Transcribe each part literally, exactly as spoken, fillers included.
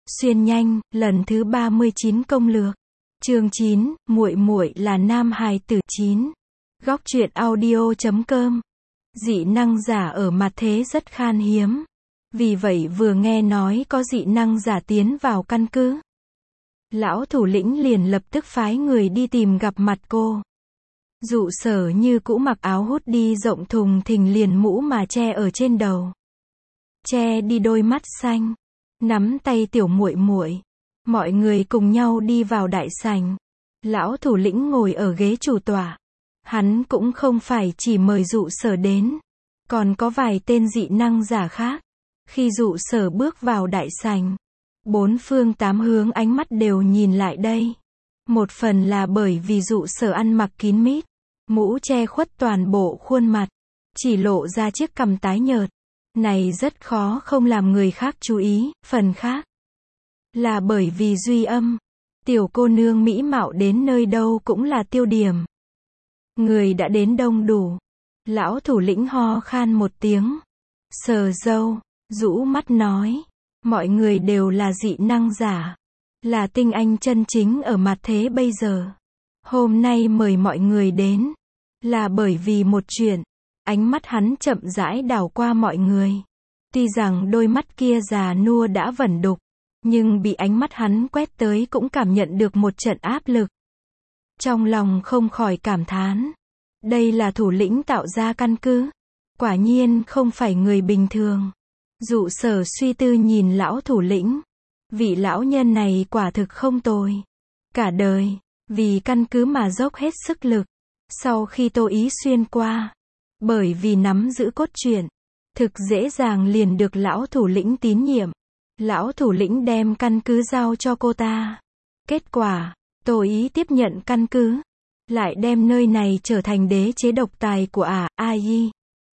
Xuyên nhanh, lần thứ ba mươi chín công lược. Chương chín, muội muội là nam hài tử. chín. Góc truyện audio chấm com. Dị năng giả ở mặt thế rất khan hiếm. Vì vậy vừa nghe nói có dị năng giả tiến vào căn cứ, lão thủ lĩnh liền lập tức phái người đi tìm gặp mặt cô. Dụ Sở như cũ mặc áo hút đi rộng thùng thình, liền mũ mà che ở trên đầu, che đi đôi mắt xanh, nắm tay tiểu muội muội. Mọi người cùng nhau đi vào đại sảnh. Lão thủ lĩnh ngồi ở ghế chủ tọa. Hắn cũng không phải chỉ mời Dụ Sở đến, còn có vài tên dị năng giả khác. Khi Dụ Sở bước vào đại sảnh, bốn phương tám hướng ánh mắt đều nhìn lại đây. Một phần là bởi vì Dụ Sở ăn mặc kín mít, mũ che khuất toàn bộ khuôn mặt, chỉ lộ ra chiếc cằm tái nhợt. Này rất khó không làm người khác chú ý. Phần khác là bởi vì Duy Âm, tiểu cô nương mỹ mạo đến nơi đâu cũng là tiêu điểm. Người đã đến đông đủ. Lão thủ lĩnh ho khan một tiếng, sờ râu, rũ mắt nói, mọi người đều là dị năng giả, là tinh anh chân chính ở mặt thế bây giờ. Hôm nay mời mọi người đến, là bởi vì một chuyện. Ánh mắt hắn chậm rãi đảo qua mọi người. Tuy rằng đôi mắt kia già nua đã vẩn đục, nhưng bị ánh mắt hắn quét tới cũng cảm nhận được một trận áp lực. Trong lòng không khỏi cảm thán, đây là thủ lĩnh tạo ra căn cứ, quả nhiên không phải người bình thường. Dụ Sở suy tư nhìn lão thủ lĩnh, vị lão nhân này quả thực không tồi. Cả đời, vì căn cứ mà dốc hết sức lực. Sau khi Tô Ý Xuyên qua, bởi vì nắm giữ cốt truyện, thực dễ dàng liền được lão thủ lĩnh tín nhiệm. Lão thủ lĩnh đem căn cứ giao cho cô ta. Kết quả, Tô Ý tiếp nhận căn cứ, lại đem nơi này trở thành đế chế độc tài của ả, a i.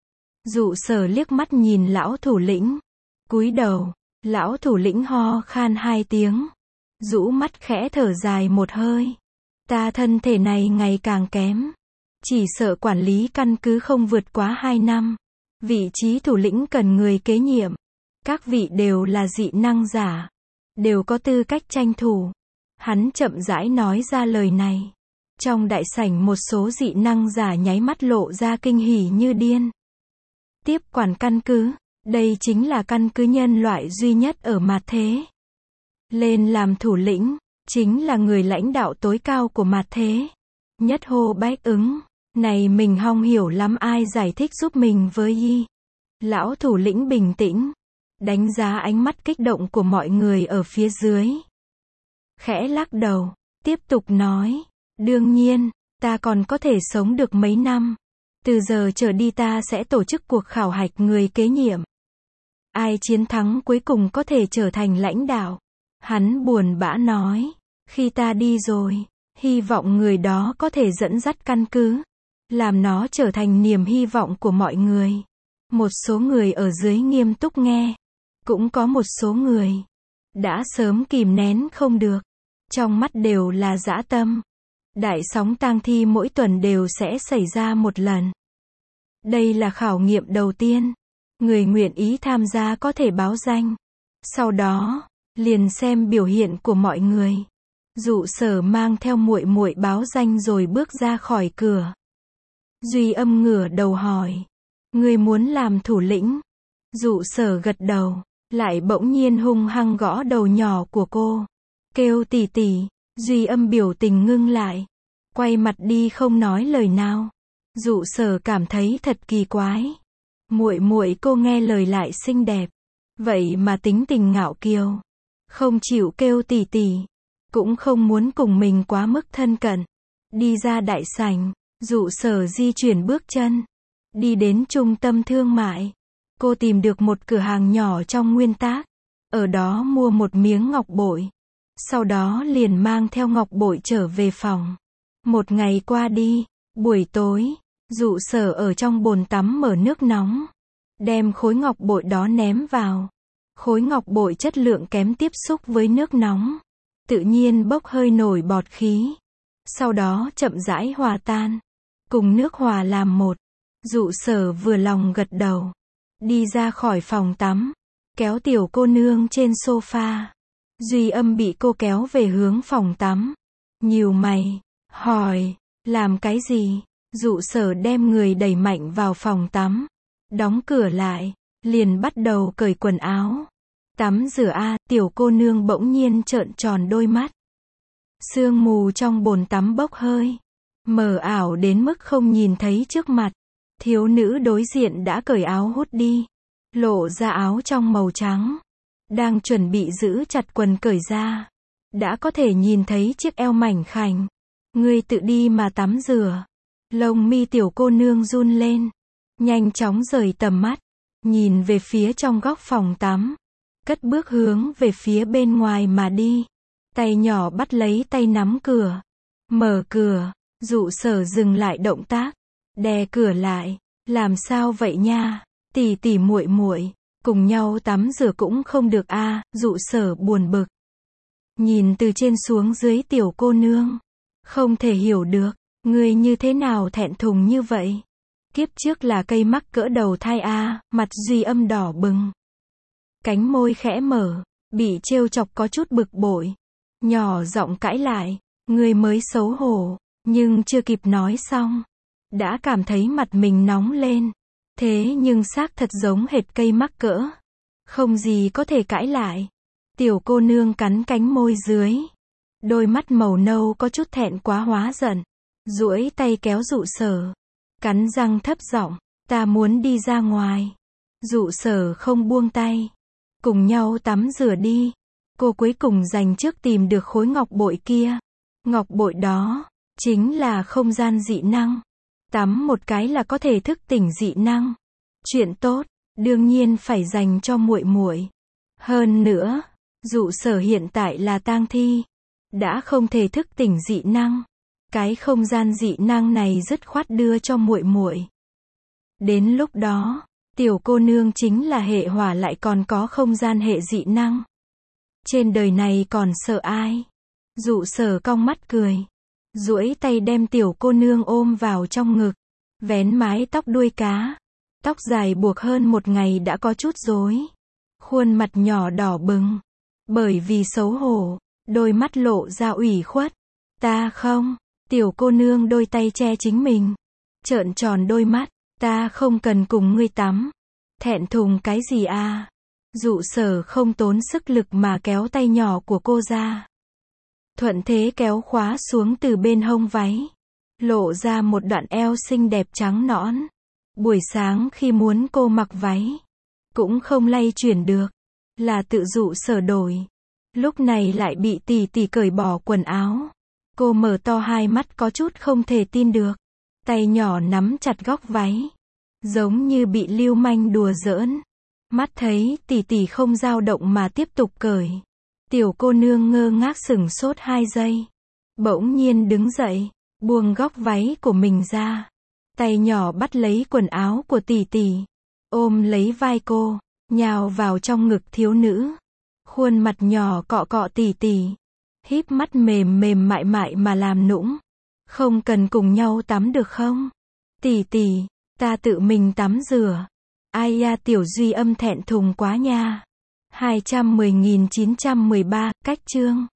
Dụ Sở liếc mắt nhìn lão thủ lĩnh, cúi đầu. Lão thủ lĩnh ho khan hai tiếng, rũ mắt khẽ thở dài một hơi. Ta thân thể này ngày càng kém, chỉ sợ quản lý căn cứ không vượt quá hai năm. Vị trí thủ lĩnh cần người kế nhiệm. Các vị đều là dị năng giả, đều có tư cách tranh thủ. Hắn chậm rãi nói ra lời này. Trong đại sảnh một số dị năng giả nháy mắt lộ ra kinh hỉ như điên. Tiếp quản căn cứ, đây chính là căn cứ nhân loại duy nhất ở mặt thế. Lên làm thủ lĩnh, chính là người lãnh đạo tối cao của mặt thế. Nhất hô bách ứng. Này mình hong hiểu lắm, ai giải thích giúp mình với y. Lão thủ lĩnh bình tĩnh, đánh giá ánh mắt kích động của mọi người ở phía dưới. Khẽ lắc đầu, tiếp tục nói, đương nhiên, ta còn có thể sống được mấy năm. Từ giờ trở đi ta sẽ tổ chức cuộc khảo hạch người kế nhiệm. Ai chiến thắng cuối cùng có thể trở thành lãnh đạo. Hắn buồn bã nói, khi ta đi rồi, hy vọng người đó có thể dẫn dắt căn cứ, làm nó trở thành niềm hy vọng của mọi người. Một số người ở dưới nghiêm túc nghe. Cũng có một số người đã sớm kìm nén không được. Trong mắt đều là dã tâm. Đại sóng tang thi mỗi tuần đều sẽ xảy ra một lần. Đây là khảo nghiệm đầu tiên. Người nguyện ý tham gia có thể báo danh. Sau đó, liền xem biểu hiện của mọi người. Dụ Sở mang theo muội muội báo danh rồi bước ra khỏi cửa. Duy Âm ngửa đầu hỏi, ngươi muốn làm thủ lĩnh? Dụ Sở gật đầu, lại bỗng nhiên hung hăng gõ đầu nhỏ của cô, kêu tỷ tỷ. Duy Âm biểu tình ngưng lại, quay mặt đi không nói lời nào. Dụ Sở cảm thấy thật kỳ quái. Muội muội cô nghe lời lại xinh đẹp, vậy mà tính tình ngạo kiều, không chịu kêu tỷ tỷ, cũng không muốn cùng mình quá mức thân cận. Đi ra đại sảnh, Dụ Sở di chuyển bước chân, đi đến trung tâm thương mại. Cô tìm được một cửa hàng nhỏ trong nguyên tác, ở đó mua một miếng ngọc bội. Sau đó liền mang theo ngọc bội trở về phòng. Một ngày qua đi, buổi tối, Dụ Sở ở trong bồn tắm mở nước nóng, đem khối ngọc bội đó ném vào. Khối ngọc bội chất lượng kém tiếp xúc với nước nóng, tự nhiên bốc hơi nổi bọt khí. Sau đó chậm rãi hòa tan, cùng nước hòa làm một. Dụ Sở vừa lòng gật đầu, đi ra khỏi phòng tắm, kéo tiểu cô nương trên sofa. Duy Âm bị cô kéo về hướng phòng tắm. Nhíu mày, hỏi, làm cái gì? Dụ Sở đem người đẩy mạnh vào phòng tắm, đóng cửa lại, liền bắt đầu cởi quần áo. Tắm rửa a, tiểu cô nương bỗng nhiên trợn tròn đôi mắt. Sương mù trong bồn tắm bốc hơi, mờ ảo đến mức không nhìn thấy trước mặt. Thiếu nữ đối diện đã cởi áo hút đi, lộ ra áo trong màu trắng. Đang chuẩn bị giữ chặt quần cởi ra, đã có thể nhìn thấy chiếc eo mảnh khảnh. Ngươi tự đi mà tắm rửa. Lông mi tiểu cô nương run lên, nhanh chóng rời tầm mắt, nhìn về phía trong góc phòng tắm, cất bước hướng về phía bên ngoài mà đi. Tay nhỏ bắt lấy tay nắm cửa, mở cửa. Dụ Sở dừng lại động tác, đè cửa lại. Làm sao vậy nha? Tỷ tỷ muội muội, cùng nhau tắm rửa cũng không được a, à, Dụ Sở buồn bực. Nhìn từ trên xuống dưới tiểu cô nương, không thể hiểu được, ngươi như thế nào thẹn thùng như vậy? Kiếp trước là cây mắc cỡ đầu thai a, à, mặt Duy Âm đỏ bừng. Cánh môi khẽ mở, bị trêu chọc có chút bực bội. Nhỏ giọng cãi lại, ngươi mới xấu hổ, nhưng chưa kịp nói xong, đã cảm thấy mặt mình nóng lên. Thế nhưng xác thật giống hệt cây mắc cỡ. Không gì có thể cãi lại. Tiểu cô nương cắn cánh môi dưới. Đôi mắt màu nâu có chút thẹn quá hóa giận. Duỗi tay kéo Dụ Sở. Cắn răng thấp giọng, ta muốn đi ra ngoài. Dụ Sở không buông tay. Cùng nhau tắm rửa đi. Cô cuối cùng dành trước tìm được khối ngọc bội kia. Ngọc bội đó, chính là không gian dị năng. Tắm một cái là có thể thức tỉnh dị năng. Chuyện tốt, đương nhiên phải dành cho muội muội. Hơn nữa, Dụ Sở hiện tại là tang thi, đã không thể thức tỉnh dị năng. Cái không gian dị năng này dứt khoát đưa cho muội muội. Đến lúc đó, tiểu cô nương chính là hệ hỏa lại còn có không gian hệ dị năng. Trên đời này còn sợ ai? Dụ Sở cong mắt cười, duỗi tay đem tiểu cô nương ôm vào trong ngực, vén mái tóc đuôi cá. Tóc dài buộc hơn một ngày đã có chút rối. Khuôn mặt nhỏ đỏ bừng, bởi vì xấu hổ, đôi mắt lộ ra ủy khuất. Ta không, tiểu cô nương đôi tay che chính mình, trợn tròn đôi mắt, ta không cần cùng ngươi tắm. Thẹn thùng cái gì à? Dụ Sở không tốn sức lực mà kéo tay nhỏ của cô ra. Thuận thế kéo khóa xuống từ bên hông váy, lộ ra một đoạn eo xinh đẹp trắng nõn. Buổi sáng khi muốn cô mặc váy, cũng không lay chuyển được, là tự Dụ Sở đổi. Lúc này lại bị tỷ tỷ cởi bỏ quần áo. Cô mở to hai mắt có chút không thể tin được. Tay nhỏ nắm chặt góc váy, giống như bị lưu manh đùa giỡn. Mắt thấy tỷ tỷ không dao động mà tiếp tục cởi. Tiểu cô nương ngơ ngác sửng sốt hai giây. Bỗng nhiên đứng dậy, buông góc váy của mình ra. Tay nhỏ bắt lấy quần áo của tỷ tỷ, ôm lấy vai cô, nhào vào trong ngực thiếu nữ. Khuôn mặt nhỏ cọ cọ tỷ tỷ, híp mắt mềm mềm mại mại mà làm nũng. Không cần cùng nhau tắm được không? Tỷ tỷ, ta tự mình tắm rửa. Ai da tiểu Duy Âm thẹn thùng quá nha. hai trăm mười nghìn chín trăm mười ba, cách chương.